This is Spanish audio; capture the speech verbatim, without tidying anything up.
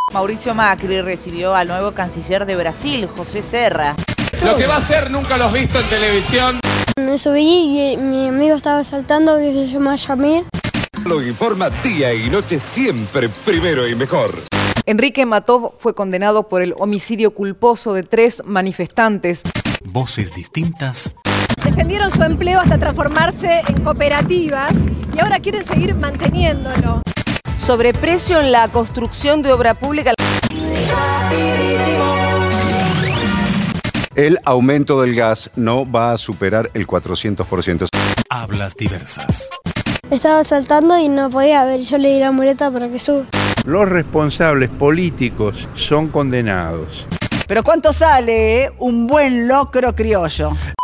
Mauricio Macri recibió al nuevo canciller de Brasil, José Serra. Lo que va a hacer nunca lo has visto en televisión. Me subí y mi amigo estaba saltando, que se llama Yamir. Lo informa día y noche, siempre primero y mejor. Enrique Matov fue condenado por el homicidio culposo de tres manifestantes. Voces distintas. Defendieron su empleo hasta transformarse en cooperativas y ahora quieren seguir manteniéndolo. Sobreprecio en la construcción de obra pública. El aumento del gas no va a superar el cuatrocientos por ciento. Hablas diversas. Estaba saltando y no podía ver, yo le di la muleta para que suba. Los responsables políticos son condenados. Pero ¿cuánto sale eh? un buen locro criollo?